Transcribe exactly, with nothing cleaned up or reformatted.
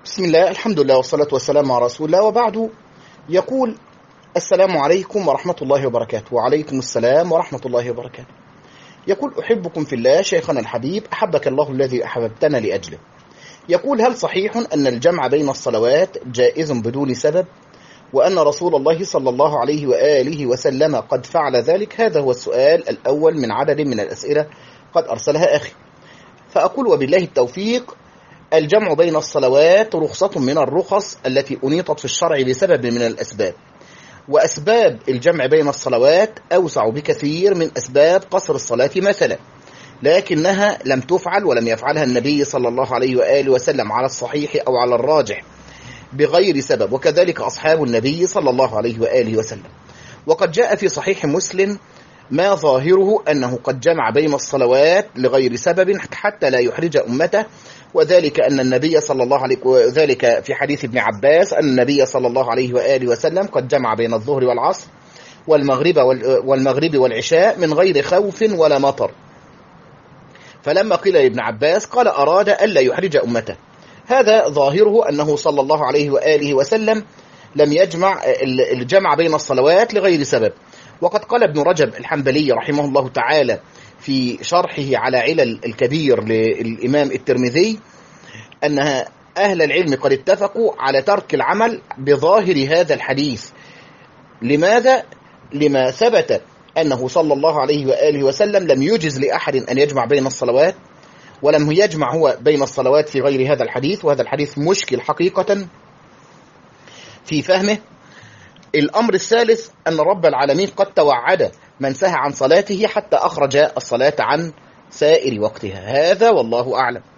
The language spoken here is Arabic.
بسم الله، الحمد لله والصلاة والسلام على رسول الله، وبعد. يقول: السلام عليكم ورحمة الله وبركاته. وعليكم السلام ورحمة الله وبركاته. يقول: أحبكم في الله شيخنا الحبيب، أحبك الله الذي أحببتنا لأجله. يقول: هل صحيح أن الجمع بين الصلوات جائز بدون سبب، وأن رسول الله صلى الله عليه وآله وسلم قد فعل ذلك؟ هذا هو السؤال الأول من عدد من الأسئلة قد أرسلها أخي. فأقول: وبالله التوفيق. الجمع بين الصلوات رخصة من الرخص التي أنيطت في الشرع لسبب من الأسباب، وأسباب الجمع بين الصلوات أوسع بكثير من أسباب قصر الصلاة مثلا، لكنها لم تفعل ولم يفعلها النبي صلى الله عليه وآله وسلم على الصحيح أو على الراجح بغير سبب، وكذلك أصحاب النبي صلى الله عليه وآله وسلم. وقد جاء في صحيح مسلم ما ظاهره أنه قد جمع بين الصلوات لغير سبب حتى لا يحرج أمته، وذلك أن النبي صلى الله عليه وذلك في حديث ابن عباس أن النبي صلى الله عليه وآله وسلم قد جمع بين الظهر والعصر والمغرب والمغرب والعشاء من غير خوف ولا مطر. فلما قيل لابن عباس قال: أراد ألا يحرج أمته. هذا ظاهره أنه صلى الله عليه وآله وسلم لم يجمع الجمع بين الصلوات لغير سبب. وقد قال ابن رجب الحنبلي رحمه الله تعالى في شرحه على علل الكبير للإمام الترمذي أن أهل العلم قد اتفقوا على ترك العمل بظاهر هذا الحديث. لماذا؟ لما ثبت أنه صلى الله عليه وآله وسلم لم يجز لأحد أن يجمع بين الصلوات، ولم يجمع هو بين الصلوات في غير هذا الحديث، وهذا الحديث مشكل حقيقة في فهمه. الأمر الثالث أن رب العالمين قد توعد من سهى عن صلاته حتى أخرج الصلاة عن سائر وقتها. هذا والله أعلم.